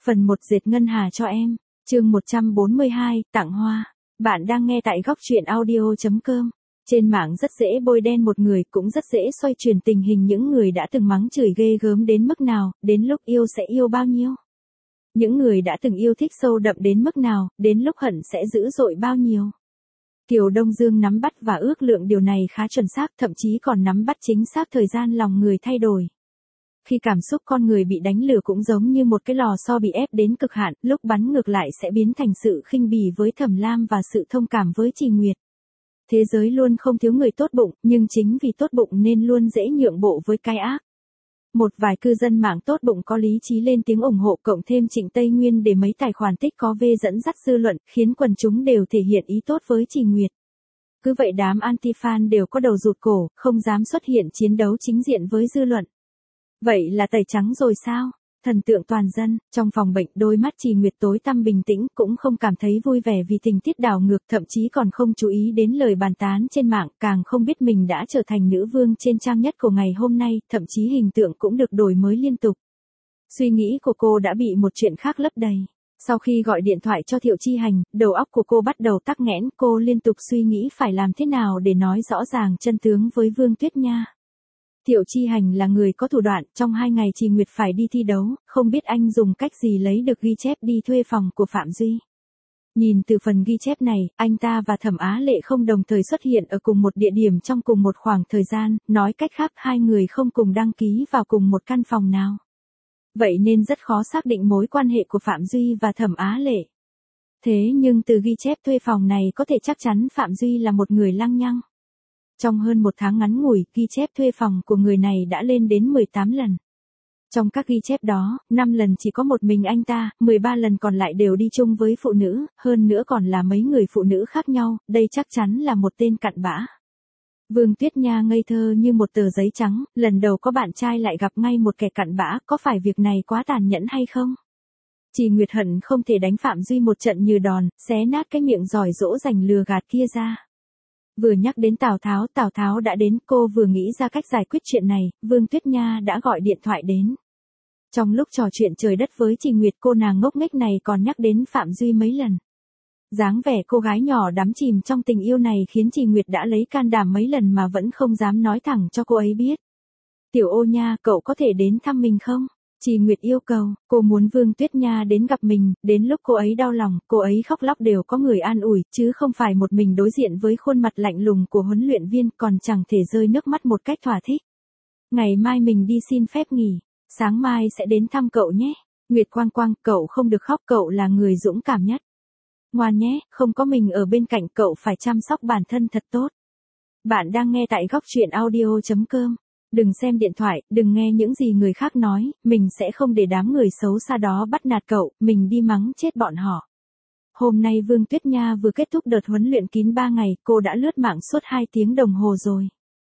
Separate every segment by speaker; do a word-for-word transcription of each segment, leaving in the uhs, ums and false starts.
Speaker 1: Phần một dệt ngân hà cho em, chương một trăm bốn mươi hai, tặng hoa. Bạn đang nghe tại góc truyện audio chấm com. Trên mạng rất dễ bôi đen một người, cũng rất dễ xoay chuyển tình hình những người đã từng mắng chửi ghê gớm đến mức nào, đến lúc yêu sẽ yêu bao nhiêu. Những người đã từng yêu thích sâu đậm đến mức nào, đến lúc hận sẽ dữ dội bao nhiêu. Kiều Đông Dương nắm bắt và ước lượng điều này khá chuẩn xác, thậm chí còn nắm bắt chính xác thời gian lòng người thay đổi. Khi cảm xúc con người bị đánh lừa cũng giống như một cái lò xo bị ép đến cực hạn, lúc bắn ngược lại sẽ biến thành sự khinh bỉ với Thẩm Lam và sự thông cảm với Trì Nguyệt. Thế giới luôn không thiếu người tốt bụng, nhưng chính vì tốt bụng nên luôn dễ nhượng bộ với cái ác. Một vài cư dân mạng tốt bụng có lý trí lên tiếng ủng hộ, cộng thêm Trịnh Tây Nguyên để mấy tài khoản tích có vê dẫn dắt dư luận, khiến quần chúng đều thể hiện ý tốt với Trì Nguyệt. Cứ vậy đám anti-fan đều có đầu rụt cổ, không dám xuất hiện chiến đấu chính diện với dư luận. Vậy là tẩy trắng rồi sao? Thần tượng toàn dân, trong phòng bệnh đôi mắt Trì Nguyệt tối tăm bình tĩnh, cũng không cảm thấy vui vẻ vì tình tiết đảo ngược, thậm chí còn không chú ý đến lời bàn tán trên mạng, càng không biết mình đã trở thành nữ vương trên trang nhất của ngày hôm nay, thậm chí hình tượng cũng được đổi mới liên tục. Suy nghĩ của cô đã bị một chuyện khác lấp đầy. Sau khi gọi điện thoại cho Thiệu Chi Hành, đầu óc của cô bắt đầu tắc nghẽn, cô liên tục suy nghĩ phải làm thế nào để nói rõ ràng chân tướng với Vương Tuyết Nha. Thiệu Chi Hành là người có thủ đoạn, trong hai ngày Trì Nguyệt phải đi thi đấu, không biết anh dùng cách gì lấy được ghi chép đi thuê phòng của Phạm Duy. Nhìn từ phần ghi chép này, anh ta và Thẩm Á Lệ không đồng thời xuất hiện ở cùng một địa điểm trong cùng một khoảng thời gian, nói cách khác hai người không cùng đăng ký vào cùng một căn phòng nào. Vậy nên rất khó xác định mối quan hệ của Phạm Duy và Thẩm Á Lệ. Thế nhưng từ ghi chép thuê phòng này có thể chắc chắn Phạm Duy là một người lăng nhăng. Trong hơn một tháng ngắn ngủi, ghi chép thuê phòng của người này đã lên đến mười tám lần. Trong các ghi chép đó, năm lần chỉ có một mình anh ta, mười ba lần còn lại đều đi chung với phụ nữ, hơn nữa còn là mấy người phụ nữ khác nhau, đây chắc chắn là một tên cặn bã. Vương Tuyết Nha ngây thơ như một tờ giấy trắng, lần đầu có bạn trai lại gặp ngay một kẻ cặn bã, có phải việc này quá tàn nhẫn hay không? Trì Nguyệt hận không thể đánh Phạm Duy một trận như đòn, xé nát cái miệng giỏi dỗ dành lừa gạt kia ra. Vừa nhắc đến Tào Tháo, Tào Tháo đã đến, cô vừa nghĩ ra cách giải quyết chuyện này, Vương Tuyết Nha đã gọi điện thoại đến. Trong lúc trò chuyện trời đất với Trì Nguyệt, cô nàng ngốc nghếch này còn nhắc đến Phạm Duy mấy lần. Dáng vẻ cô gái nhỏ đắm chìm trong tình yêu này khiến Trì Nguyệt đã lấy can đảm mấy lần mà vẫn không dám nói thẳng cho cô ấy biết. Tiểu Ô Nha, cậu có thể đến thăm mình không? Trì Nguyệt yêu cầu, cô muốn Vương Tuyết Nha đến gặp mình, đến lúc cô ấy đau lòng, cô ấy khóc lóc đều có người an ủi, chứ không phải một mình đối diện với khuôn mặt lạnh lùng của huấn luyện viên, còn chẳng thể rơi nước mắt một cách thỏa thích. Ngày mai mình đi xin phép nghỉ, sáng mai sẽ đến thăm cậu nhé. Nguyệt Quang Quang, cậu không được khóc, cậu là người dũng cảm nhất. Ngoan nhé, không có mình ở bên cạnh cậu phải chăm sóc bản thân thật tốt. Bạn đang nghe tại góc truyện audio chấm com. Đừng xem điện thoại, đừng nghe những gì người khác nói, mình sẽ không để đám người xấu xa đó bắt nạt cậu, mình đi mắng chết bọn họ. Hôm nay Vương Tuyết Nha vừa kết thúc đợt huấn luyện kín ba ngày, cô đã lướt mạng suốt hai tiếng đồng hồ rồi.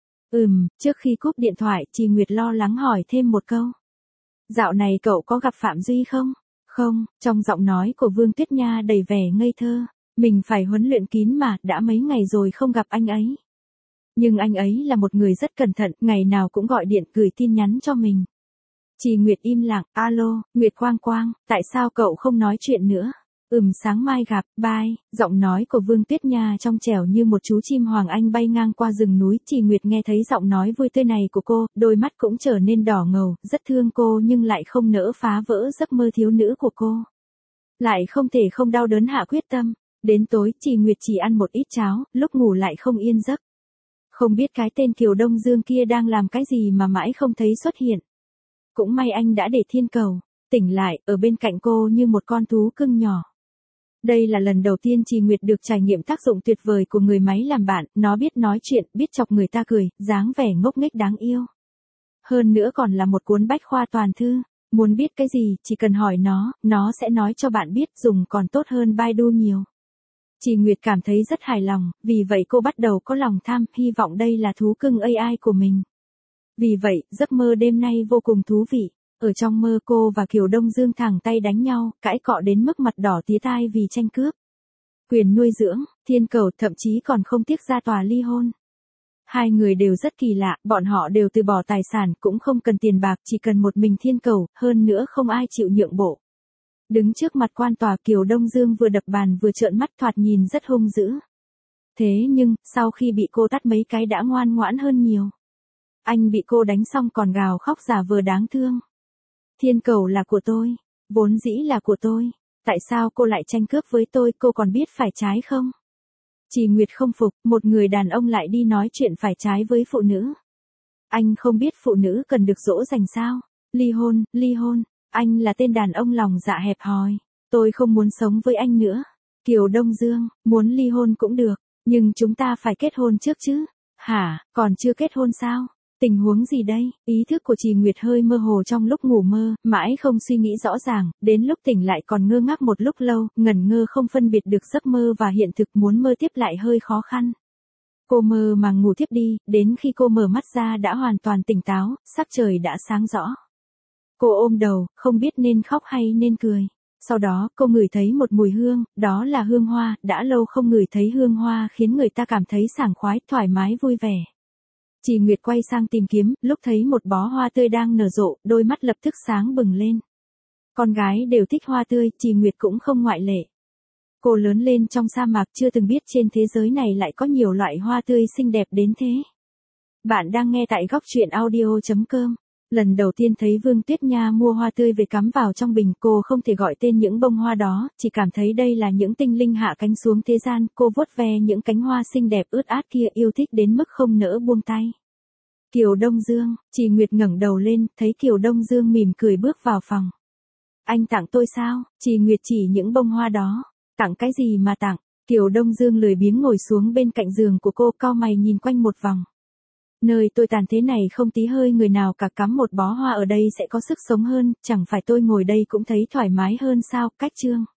Speaker 1: Ừm, trước khi cúp điện thoại, Trì Nguyệt lo lắng hỏi thêm một câu. Dạo này cậu có gặp Phạm Duy không? Không, trong giọng nói của Vương Tuyết Nha đầy vẻ ngây thơ. Mình phải huấn luyện kín mà, đã mấy ngày rồi không gặp anh ấy. Nhưng anh ấy là một người rất cẩn thận, ngày nào cũng gọi điện gửi tin nhắn cho mình. Trì Nguyệt im lặng, alo, Nguyệt Quang Quang, tại sao cậu không nói chuyện nữa? Ừm, sáng mai gặp, bye. Giọng nói của Vương Tuyết Nha trong trẻo như một chú chim hoàng anh bay ngang qua rừng núi. Trì Nguyệt nghe thấy giọng nói vui tươi này của cô, đôi mắt cũng trở nên đỏ ngầu, rất thương cô nhưng lại không nỡ phá vỡ giấc mơ thiếu nữ của cô. Lại không thể không đau đớn hạ quyết tâm. Đến tối, Trì Nguyệt chỉ ăn một ít cháo, lúc ngủ lại không yên giấc. Không biết cái tên Kiều Đông Dương kia đang làm cái gì mà mãi không thấy xuất hiện. Cũng may anh đã để thiên cầu, tỉnh lại, ở bên cạnh cô như một con thú cưng nhỏ. Đây là lần đầu tiên Trì Nguyệt được trải nghiệm tác dụng tuyệt vời của người máy làm bạn, nó biết nói chuyện, biết chọc người ta cười, dáng vẻ ngốc nghếch đáng yêu. Hơn nữa còn là một cuốn bách khoa toàn thư, muốn biết cái gì, chỉ cần hỏi nó, nó sẽ nói cho bạn biết, dùng còn tốt hơn Baidu nhiều. Trì Nguyệt cảm thấy rất hài lòng, vì vậy cô bắt đầu có lòng tham, hy vọng đây là thú cưng a i của mình. Vì vậy, giấc mơ đêm nay vô cùng thú vị. Ở trong mơ cô và Kiều Đông Dương thẳng tay đánh nhau, cãi cọ đến mức mặt đỏ tía tai vì tranh cướp quyền nuôi dưỡng, thiên cầu, thậm chí còn không tiếc ra tòa ly hôn. Hai người đều rất kỳ lạ, bọn họ đều từ bỏ tài sản, cũng không cần tiền bạc, chỉ cần một mình thiên cầu, hơn nữa không ai chịu nhượng bộ. Đứng trước mặt quan tòa Kiều Đông Dương vừa đập bàn vừa trợn mắt thoạt nhìn rất hung dữ. Thế nhưng, sau khi bị cô tát mấy cái đã ngoan ngoãn hơn nhiều. Anh bị cô đánh xong còn gào khóc giả vờ đáng thương. Thiên cầu là của tôi, vốn dĩ là của tôi, tại sao cô lại tranh cướp với tôi, cô còn biết phải trái không? Trì Nguyệt không phục, một người đàn ông lại đi nói chuyện phải trái với phụ nữ. Anh không biết phụ nữ cần được dỗ dành sao? Ly hôn, ly hôn, anh là tên đàn ông lòng dạ hẹp hòi, tôi không muốn sống với anh nữa. Kiều Đông Dương, muốn ly hôn cũng được, nhưng chúng ta phải kết hôn trước chứ. Hả, còn chưa kết hôn sao? Tình huống gì đây? Ý thức của Trì Nguyệt hơi mơ hồ trong lúc ngủ mơ, mãi không suy nghĩ rõ ràng, đến lúc tỉnh lại còn ngơ ngác một lúc lâu, ngẩn ngơ không phân biệt được giấc mơ và hiện thực, muốn mơ tiếp lại hơi khó khăn. Cô mơ mà ngủ tiếp đi, đến khi cô mở mắt ra đã hoàn toàn tỉnh táo, sắc trời đã sáng rõ. Cô ôm đầu, không biết nên khóc hay nên cười. Sau đó, cô ngửi thấy một mùi hương, đó là hương hoa, đã lâu không ngửi thấy hương hoa khiến người ta cảm thấy sảng khoái, thoải mái, vui vẻ. Trì Nguyệt quay sang tìm kiếm, lúc thấy một bó hoa tươi đang nở rộ, đôi mắt lập tức sáng bừng lên. Con gái đều thích hoa tươi, Trì Nguyệt cũng không ngoại lệ. Cô lớn lên trong sa mạc chưa từng biết trên thế giới này lại có nhiều loại hoa tươi xinh đẹp đến thế. Bạn đang nghe tại góc truyện audio chấm com. Lần đầu tiên thấy Vương Tuyết Nha mua hoa tươi về cắm vào trong bình, cô không thể gọi tên những bông hoa đó, chỉ cảm thấy đây là những tinh linh hạ cánh xuống thế gian, cô vuốt ve những cánh hoa xinh đẹp ướt át kia, yêu thích đến mức không nỡ buông tay. Kiều Đông Dương, Trì Nguyệt ngẩng đầu lên, thấy Kiều Đông Dương mỉm cười bước vào phòng. Anh tặng tôi sao? Trì Nguyệt chỉ những bông hoa đó. Tặng cái gì mà tặng? Kiều Đông Dương lười biếng ngồi xuống bên cạnh giường của cô, cau mày nhìn quanh một vòng. Nơi tôi tàn thế này không tí hơi người nào cả, cắm một bó hoa ở đây sẽ có sức sống hơn, chẳng phải tôi ngồi đây cũng thấy thoải mái hơn sao? Cách chương.